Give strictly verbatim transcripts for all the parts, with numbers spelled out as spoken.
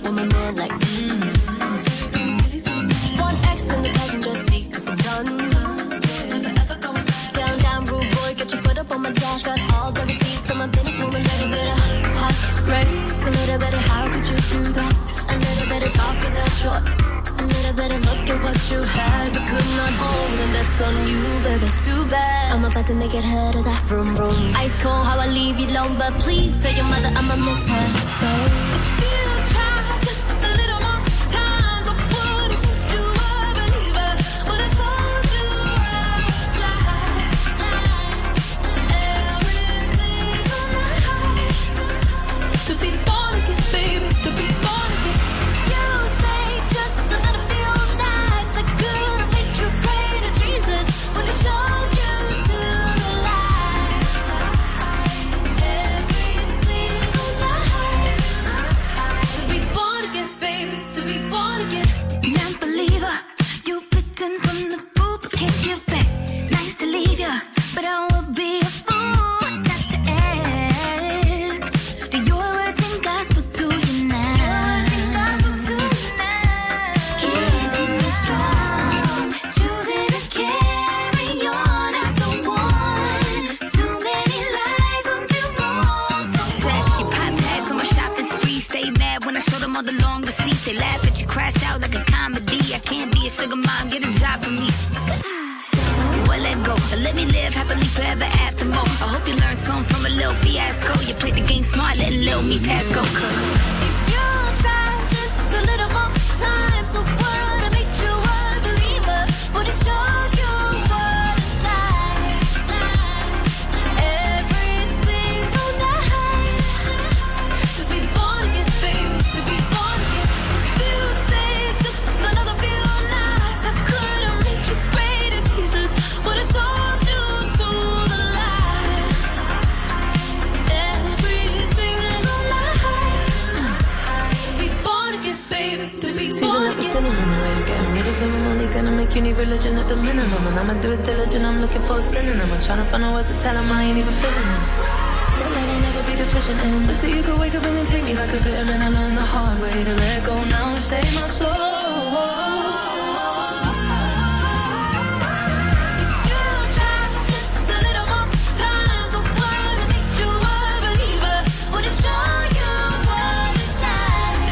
with my man like mm. One X in the passenger seat, cause I'm done. Down, down, rude boy, get your foot up on my dash. Got all the receipts, so my business moving like a bit of hot rain. A little bit of how could you do that? A little bit of talking that short. A little bit of look at what you had, but could not hold, and that's on you, baby. Too bad. I'm about to make it hurt as I vroom vroom. Ice cold, how I leave you alone, but please tell your mother I'ma miss her so. If you try just a little more time, I wouldn't do a believer, but I told you I was slide every single night to be born again, baby, to be born again. You say just another few nights I could have made you pray to Jesus when I showed you to the light every single night to be born again, baby, to be born again. Non-believer, you bitten from the food but can't give back. Nice to leave ya, but I would be a fool not to ask. Do your words and gospel to you now? Keeping me strong, choosing to carry on after one. Too many lies won't be wrong. So Set your pop tags on my shopping spree. Stay mad when I show them all the long receipts. They laugh at you, crash out like a comedy. I can't be a sugar mom, get a job for me. Well, let go, let me live happily forever after more. I hope you learned something from a little fiasco. You played the game smart, letting little me pass go. Cause if you try just a little more time, so what I made you a believer, would it show you what it's like every single night to be born again, baby, to be born again. If you stayed just another few nights, I could have made you pray to Jesus, would it sold you to the light every single night to be born again, baby, to be Season born up the again. cinnamon, the way I'm getting rid of them. I'm only gonna make you need religion at the minimum. And I'ma do it diligent, I'm looking for a synonym. I'm trying to find out words to tell them I ain't even feeling them. That love will never be deficient in. But see, you could wake up and then take me like a vitamin. I learned the hard way to let go now and save my soul. You try just a little more time, so what I made you a believer, would it show you what it's like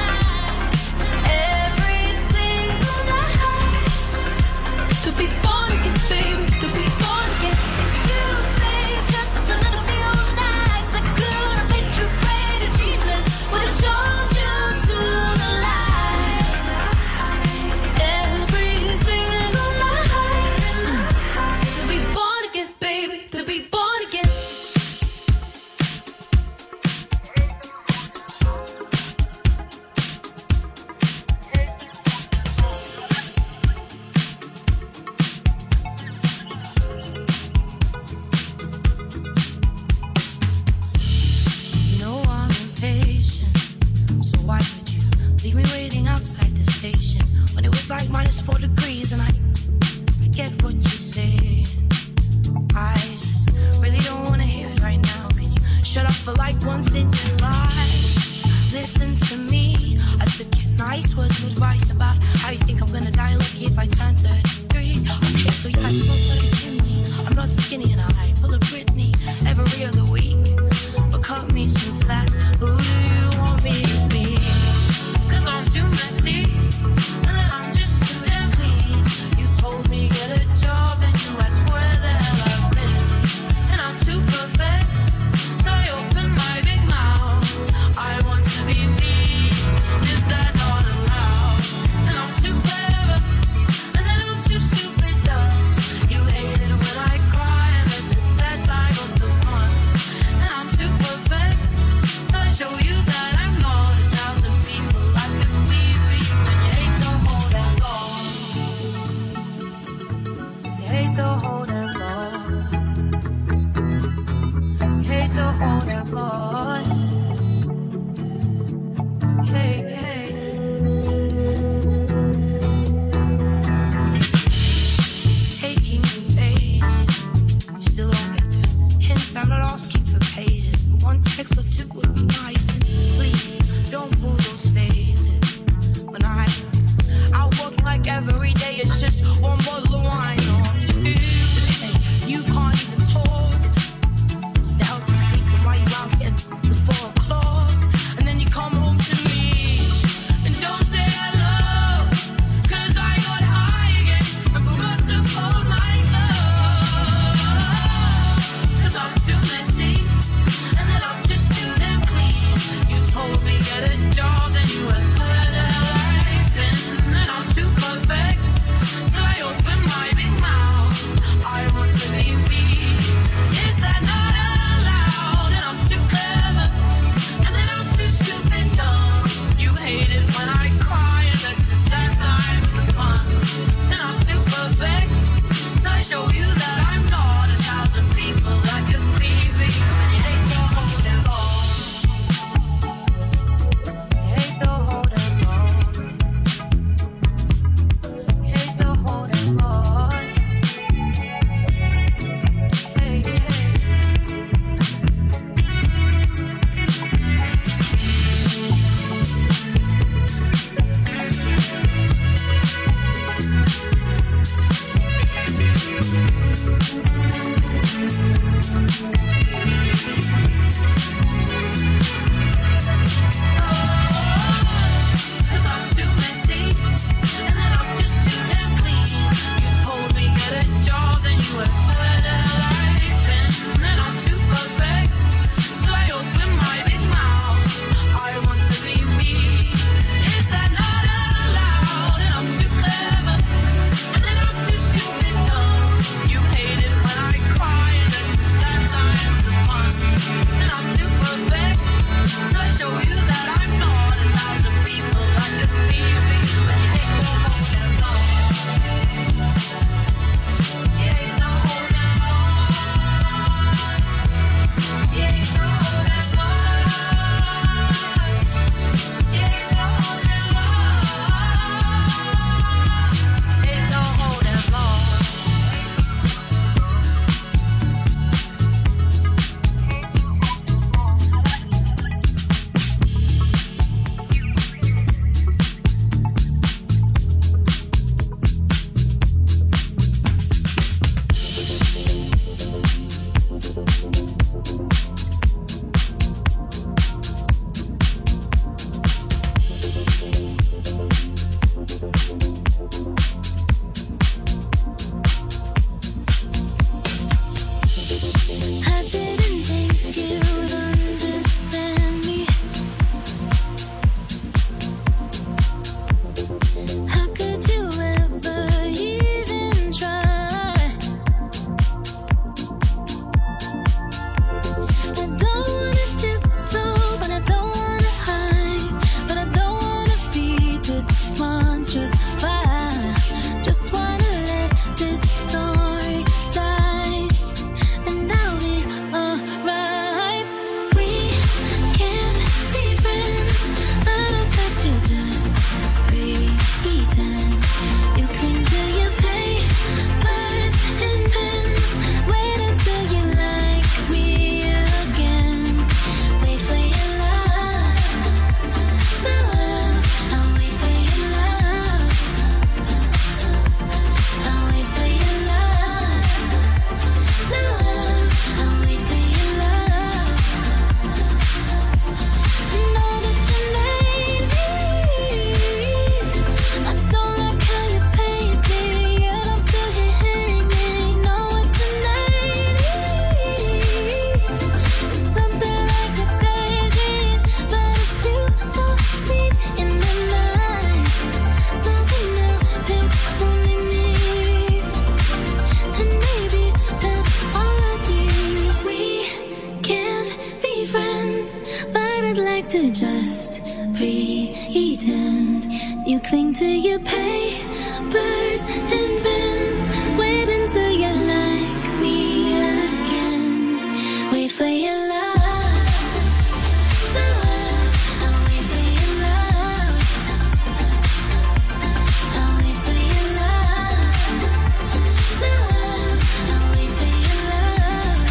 every single night to be born again, baby, to be born again. You stay just a little few nights, I could have made you pray to Jesus, would it show you to the light every single night to be born again, baby, to be born again. You know I'm impatient, so why would you leave me waiting outside the station when it was like minus four degrees? And I, I get what you're saying. I just really don't wanna hear it right now. Can you shut up for like once in your life? Listen to me. I took your nice words of advice about how you think I'm gonna die lucky if I turn thirty-three. Okay, so yeah, I smoke like a chimney. I'm not skinny and I pull a Britney every other week. But cut me some slack. Who do you want me to be? Cause I'm too messy, and then I'm just too damn clean. You told me get a job and you asked where the hell I've been. And I'm too perfect, so I open my big mouth. I want to be me, is that not allowed? And I'm too clever, one bottle of wine or two. Hey, you can't even talk. Just to help you sleep, and while you out getting the four o'clock, and then you come home to me and don't say hello, 'cause I got high again and forgot to fold my clothes. 'Cause I'm too messy and then I'm just too damn clean. You told me get a job, then you were where the hell I've been, and I'm too perfect till I open my big mouth. I want to be me. Is that not allowed? And I'm too clever, and then I'm too stupid dumb. You hate it when I cry, and that's just that time of the fun. And I'm too perfect till I show you that I'm not a thousand people I could be, but you hate the whole damn all. Hate the whole damn all. Hate the whole damn all. Hey, hey. Cause I'm too messy, and then I'm just too damn clean. You told me get a job, then you were where the hell I've been, and I'm too perfect till I open my big mouth. I want to be me. Is that not allowed? And I'm too clever, and then I'm too stupid dumb. You hate it when I cry, and that's just that time of the fun. And I'm too perfect till I show you that I'm not a thousand people I could be, but you hate the whole damn lot. You hate the whole damn lot. You hate the whole damn lot. You hate the whole damn lot. Hate the whole damn lot. I didn't think you'd understand me. How could you ever even try? I don't wanna tiptoe, but I don't wanna hide, but I don't wanna feed this monstrous fire. Just wanna let this story die, and I'll be alright. We can't be friends, but I'd like to just pretend. You cling to your papers and pens. Wait until you like me again. Wait for your love. My love, I'll wait for your love. I'll wait for your love. My love, I'll wait for your love. Know that you made me. I don't like how you paint me, yet I'm still here hanging. Know what you made me. It's something like a daydream, but it's you so seen in my mind. Something new, it's only me, and maybe that's all I need. We can't be friends, but I'd like to just pretend. You cling to your papers and pens. Wait until you like me again. Wait for your love. My love, I'll wait for your love. I'll wait for your love. My love, I'll wait for your love.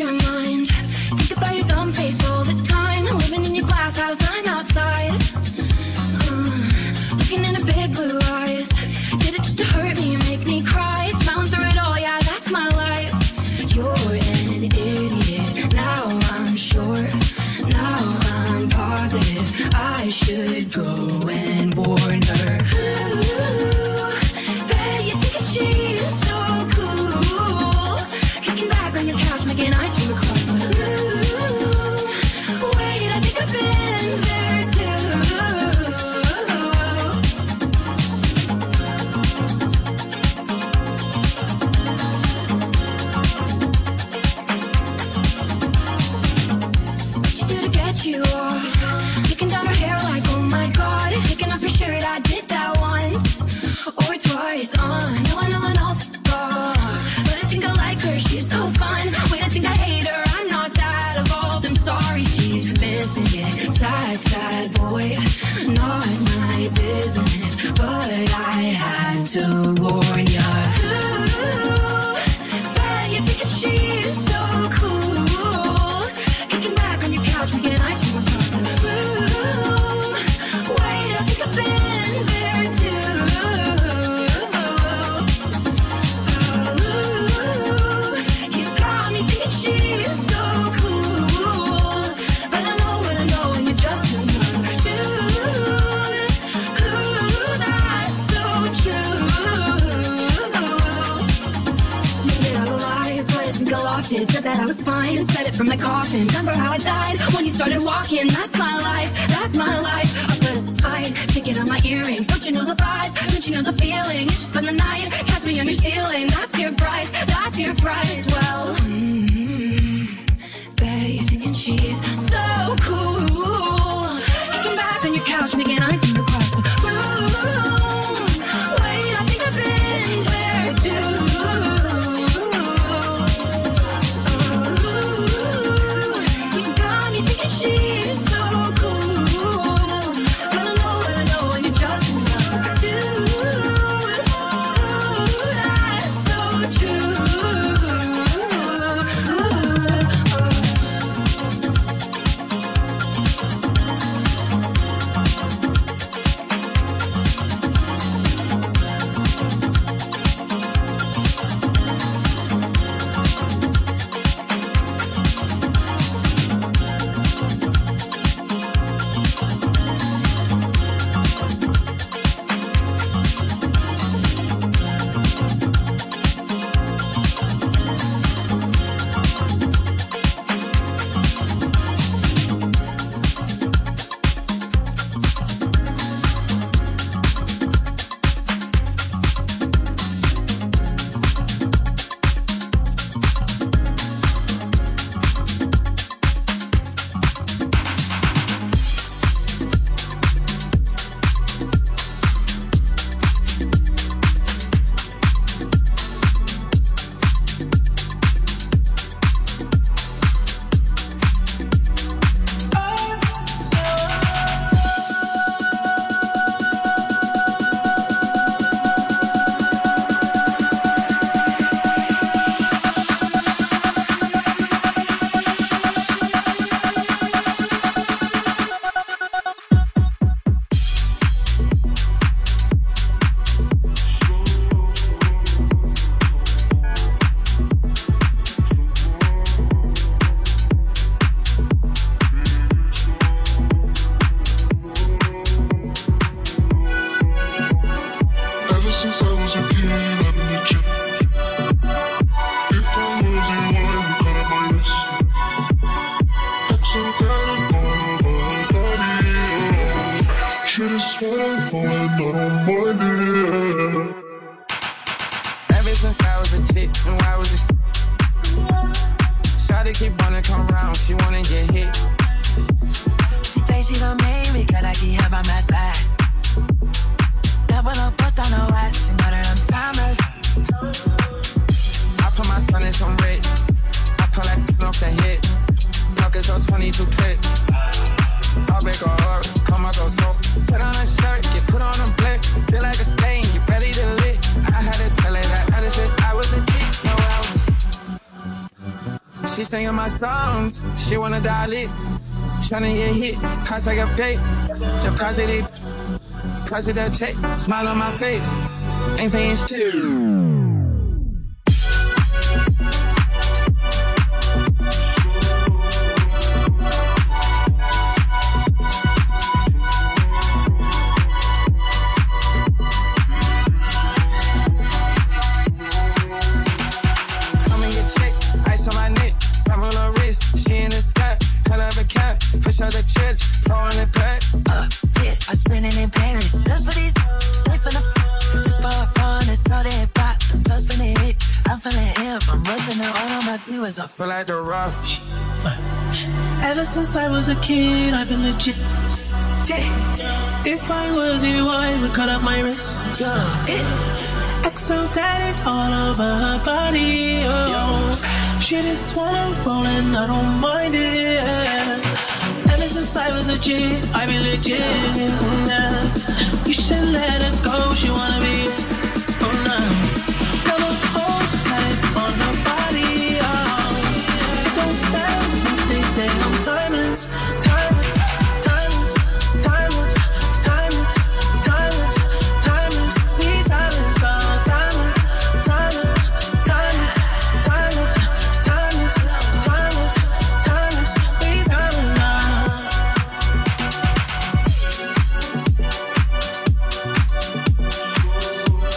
your mind. Think about your dumb face all the time. Living in your glass house, I'm outside. Uh, looking into big blue eyes. Did it just to hurt me and make me cry? Smiling through it all, yeah, that's my life. You're an idiot, now I'm sure. Now I'm positive I should go and warn her. Ooh, bet you think she's so cool. Kicking back on your couch, making ice from across the room. Wait, I think I've been there too. What you do to get you off? Taking down her hair like, oh my god. Taking off your shirt, I did that once or twice. Uh, no, I know an awful lot, but I think I like her, she's so fun. Wait, I think I hate her, I'm not that evolved. I'm sorry, she's missing it. Sad, sad boy, not my business, but I had to warn ya. Ooh, bet you think she's so cool. Kicking back on your couch, making ice from across the room. Wait, I think I've been there too. Ooh, you got me thinking she's so cool, but I know what I know, and you're just another dude. Ooh, that's so true. Made it out alive, but I think I lost it. Said that I was fine and said it from my coffin. Remember how I died when you started walking? That's my life, that's my life. I put up a fight, taking out my earrings. Don't you know the vibe? Don't you know the feeling? You just spend the night, catch me on your ceiling. That's your price, that's your price. Well, mm-hmm. Bet you're thinking she's so cool. Kicking back on your couch, making ice from across the room. Wait, I think I've been there too. Ooh, you got me thinking she's so cool, but I know what I know, and you're just another dude. Ooh, that's so true. Ever since I was a chick, and why was it? Shawty keep wanna come around, she wanna get hit. She think she gon' make me, cause I keep her by my side. Never no bust on no watch, she know that I'm timeless. I put my son in some red. I pull that off the hit. Pockets on twenty-two clip. I'll make her up, come out go so. Put on a shirt, get put on a blick. Feel like a stain, you ready to lit. I had to tell her that ever since I was a kid. No, I was. She She singing my songs. She wanna dial it. Tryna get hit. Price like a pay. The price of it. Price of that check. Smile on my face. Ain't paying shit. I feel like the rock. Ever since I was a kid, I've been legit. If I was you, I would cut up my wrist. Exo tatted all over her body. Oh. She just wanna roll and I don't mind it. Ever since I was a kid, I've been legit. You should let her go. She wanna be. Oh no. Wanna hold tight on her body. Say I'm timeless, timeless, timeless, timeless, timeless, timeless, timeless, we timeless, oh, timeless, timeless, timeless, timeless, timeless, timeless, timeless, we timeless, oh.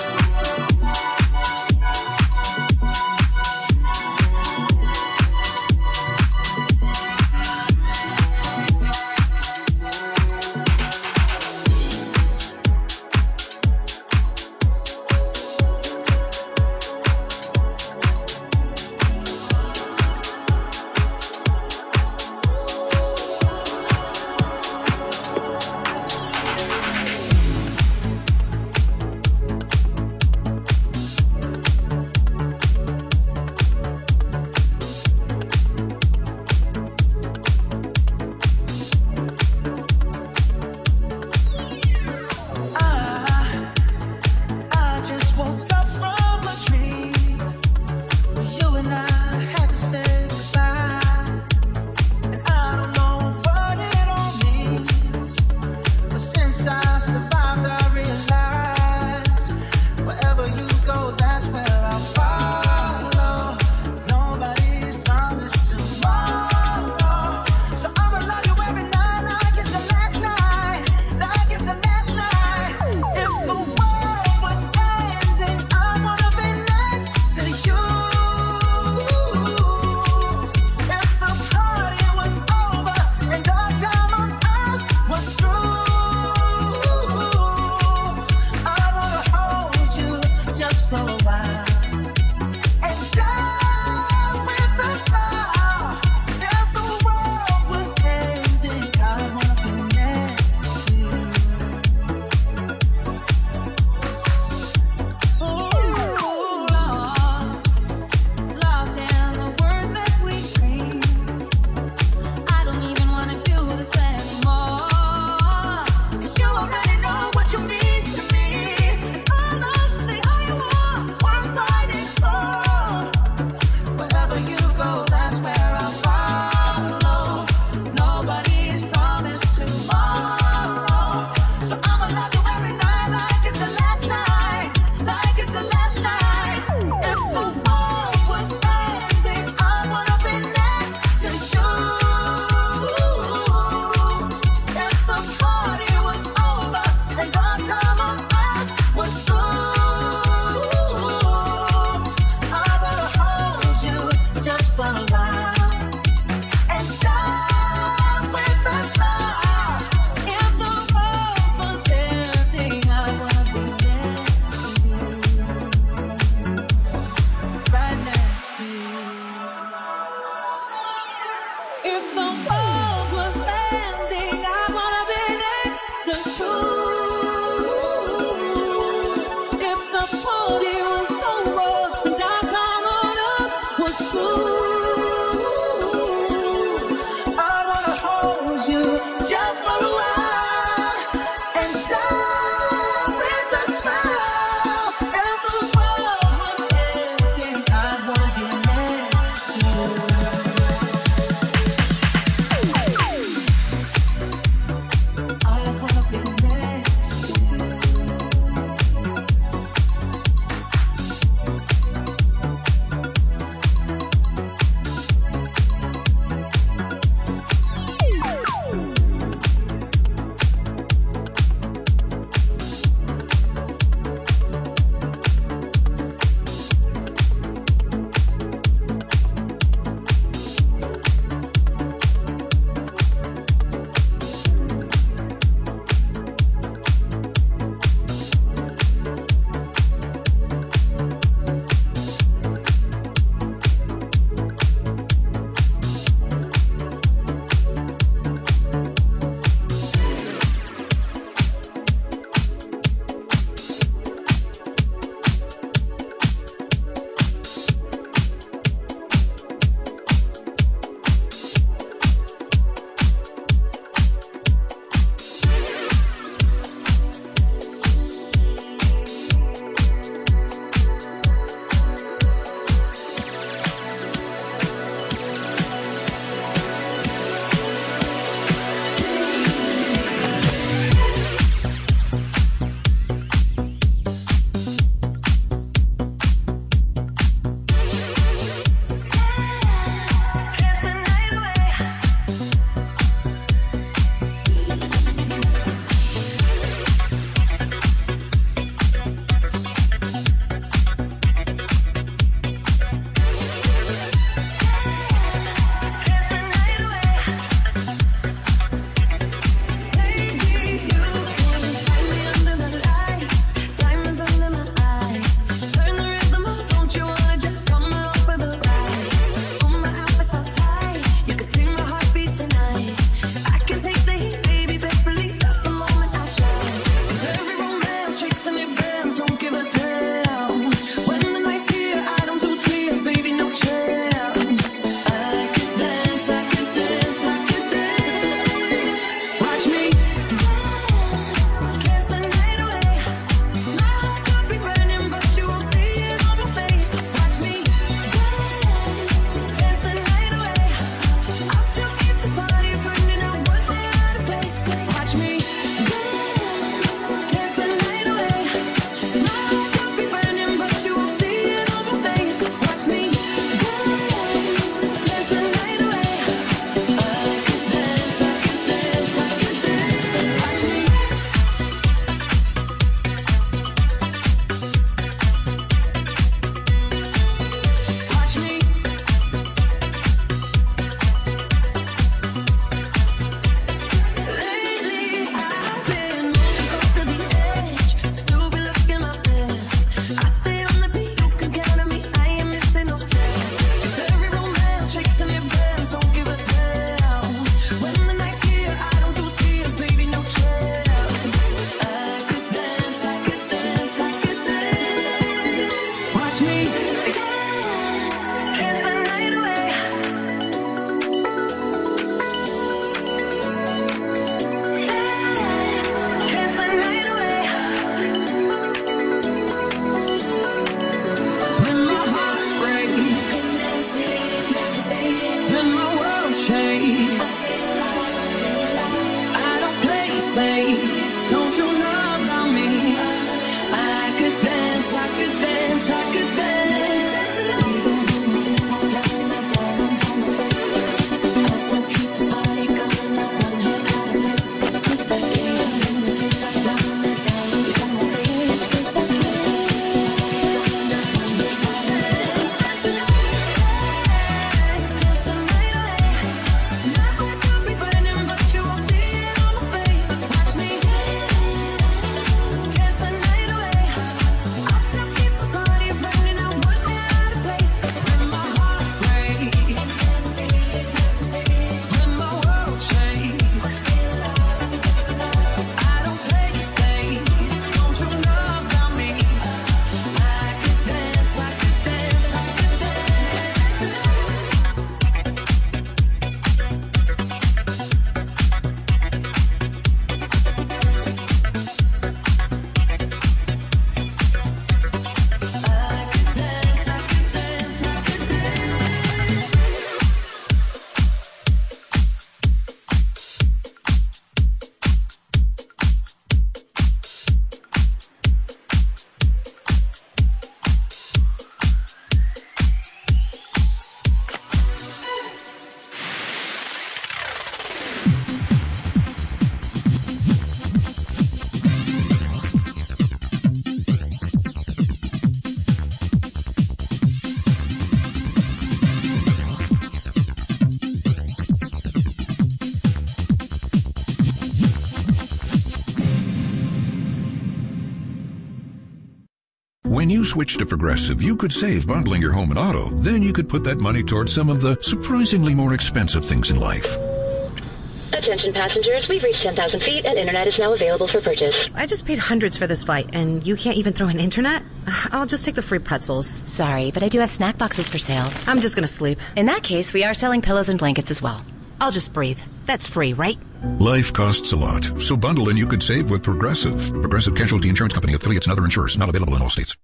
you switch to Progressive, you could save bundling your home and auto. Then you could put that money towards some of the surprisingly more expensive things in life. Attention passengers, we've reached ten thousand feet and internet is now available for purchase. I just paid hundreds for this flight and you can't even throw in internet? I'll just take the free pretzels. Sorry, but I do have snack boxes for sale. I'm just gonna sleep. In that case, we are selling pillows and blankets as well. I'll just breathe. That's free, right? Life costs a lot, so bundle and you could save with Progressive. Progressive Casualty Insurance Company, affiliates, and other insurers. Not available in all states.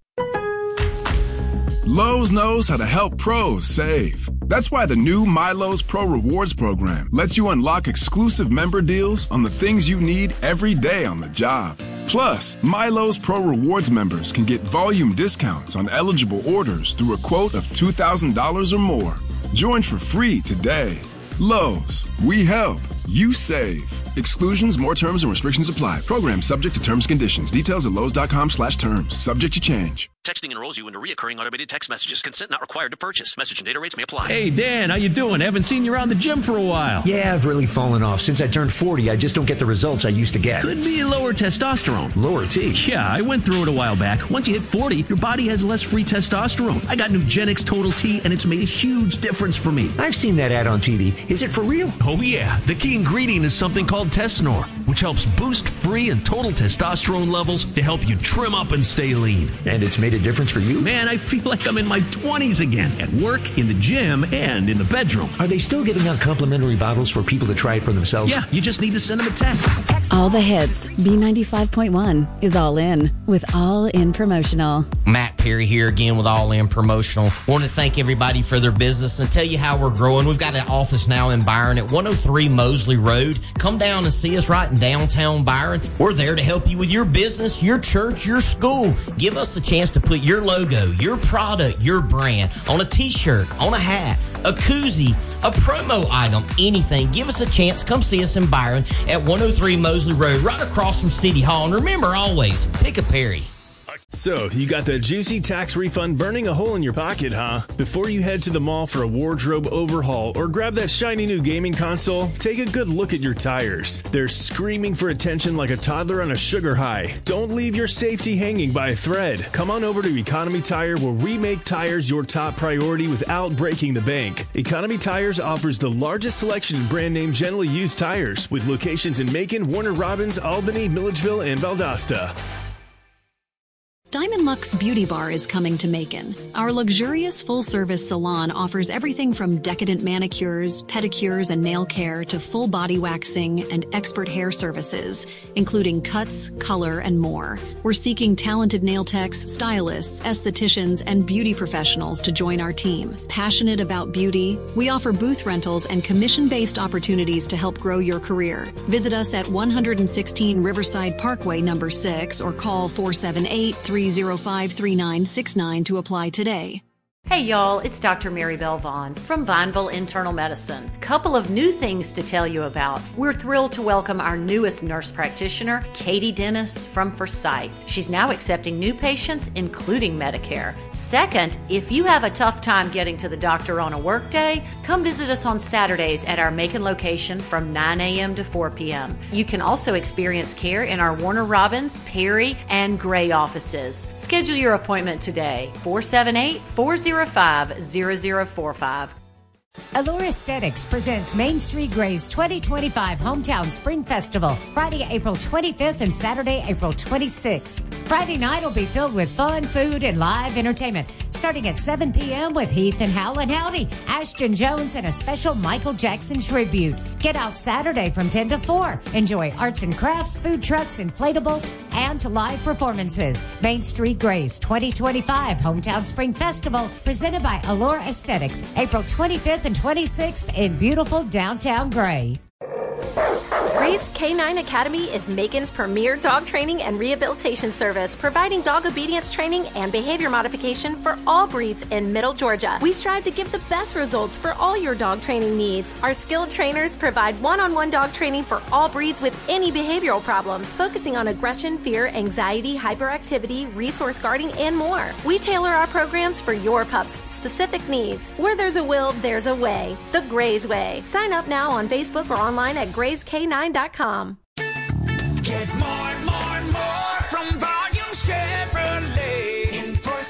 Lowe's knows how to help pros save. That's why the new MyLowe's Pro Rewards program lets you unlock exclusive member deals on the things you need every day on the job. Plus, MyLowe's Pro Rewards members can get volume discounts on eligible orders through a quote of two thousand dollars or more. Join for free today. Lowe's, we help, you save. Exclusions, more terms and restrictions apply. Program subject to terms and conditions. Details at Lowe's.com slash terms. Subject to change. Texting enrolls you into reoccurring automated text messages. Consent not required to purchase. Message and data rates may apply. Hey, Dan, how you doing? Haven't seen you around the gym for a while. Yeah, I've really fallen off. Since I turned forty, I just don't get the results I used to get. Could be lower testosterone. Lower T? Yeah, I went through it a while back. Once you hit forty, your body has less free testosterone. I got Nugenix Total T, and it's made a huge difference for me. I've seen that ad on T V. Is it for real? Oh, yeah. The key ingredient is something called Tesnor, which helps boost free and total testosterone levels to help you trim up and stay lean. And it's made a difference for you? Man, I feel like I'm in my twenties again, at work, in the gym, and in the bedroom. Are they still giving out complimentary bottles for people to try it for themselves? Yeah, you just need to send them a text. All the hits. B ninety-five point one is All In with All In Promotional. Matt Perry here again with All In Promotional. Want to thank everybody for their business and tell you how we're growing. We've got an office now in Byron at one oh three Mosley Road. Come down and see us right in downtown Byron. We're there to help you with your business, your church, your school. Give us the chance to put your logo, your product, your brand on a t-shirt, on a hat, a koozie, a promo item, anything. Give us a chance. Come see us in Byron at one oh three Mosley Road, right across from City Hall. And remember, always, pick a Perry. So, you got the juicy tax refund burning a hole in your pocket, huh? Before you head to the mall for a wardrobe overhaul or grab that shiny new gaming console, take a good look at your tires. They're screaming for attention like a toddler on a sugar high. Don't leave your safety hanging by a thread. Come on over to Economy Tire, where we make tires your top priority without breaking the bank. Economy Tires offers the largest selection of brand name generally used tires, with locations in Macon, Warner Robins, Albany, Milledgeville, and Valdosta. Diamond Luxe Beauty Bar is coming to Macon. Our luxurious full-service salon offers everything from decadent manicures, pedicures, and nail care to full body waxing and expert hair services, including cuts, color, and more. We're seeking talented nail techs, stylists, estheticians, and beauty professionals to join our team. Passionate about beauty, we offer booth rentals and commission-based opportunities to help grow your career. Visit us at one sixteen Riverside Parkway, number six, or call four seven eight, three oh five, three nine six nine to apply today. Hey y'all, it's Doctor Mary Bell Vaughn from Vineville Internal Medicine. Couple of new things to tell you about. We're thrilled to welcome our newest nurse practitioner, Katie Dennis from Forsyth. She's now accepting new patients, including Medicare. Second, if you have a tough time getting to the doctor on a work day, come visit us on Saturdays at our Macon location from nine a.m. to four p.m. You can also experience care in our Warner Robins, Perry, and Gray offices. Schedule your appointment today, four seven eight, four oh five, zero zero four five. Allure Aesthetics presents Main Street Gray's twenty twenty-five Hometown Spring Festival, Friday, April twenty-fifth and Saturday, April twenty-sixth. Friday night will be filled with fun, food, and live entertainment, starting at seven p.m. with Heath and Howlin' Howdy, Ashton Jones, and a special Michael Jackson tribute. Get out Saturday from ten to four. Enjoy arts and crafts, food trucks, inflatables, and live performances. Main Street Gray's twenty twenty-five Hometown Spring Festival, presented by Allure Aesthetics, April twenty-fifth and twenty-sixth in beautiful downtown Gray. Gray's K nine Academy is Macon's premier dog training and rehabilitation service, providing dog obedience training and behavior modification for all breeds in Middle Georgia. We strive to give the best results for all your dog training needs. Our skilled trainers provide one-on-one dog training for all breeds with any behavioral problems, focusing on aggression, fear, anxiety, hyperactivity, resource guarding, and more. We tailor our programs for your pup's specific needs. Where there's a will, there's a way. The Gray's Way. Sign up now on Facebook or online at grays k nine dot com. Get more and more and more from Volume Chevrolet. In for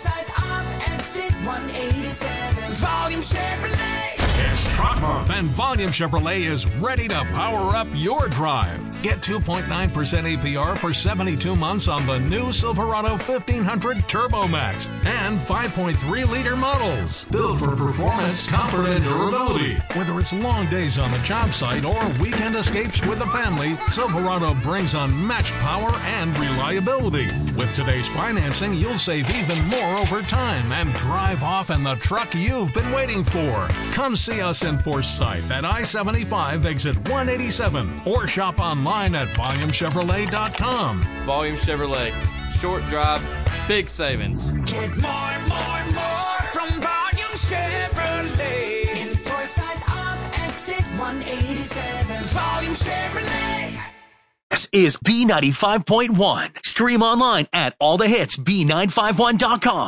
and Volume Chevrolet is ready to power up your drive. Get two point nine percent A P R for seventy-two months on the new Silverado fifteen hundred Turbo Max and five point three liter models. Built for performance, comfort, and durability. Whether it's long days on the job site or weekend escapes with the family, Silverado brings unmatched power and reliability. With today's financing, you'll save even more over time and drive off in the truck you've been waiting for. Come see us in Forsyth at I seventy-five exit one eighty-seven or shop online at volume chevrolet dot com. Volume Chevrolet. Short drive, big savings. Get more, more, more from Volume Chevrolet. In Forsyth off exit one eighty-seven. Volume Chevrolet. This is B ninety-five point one. Stream online at all the hits B nine five one dot com.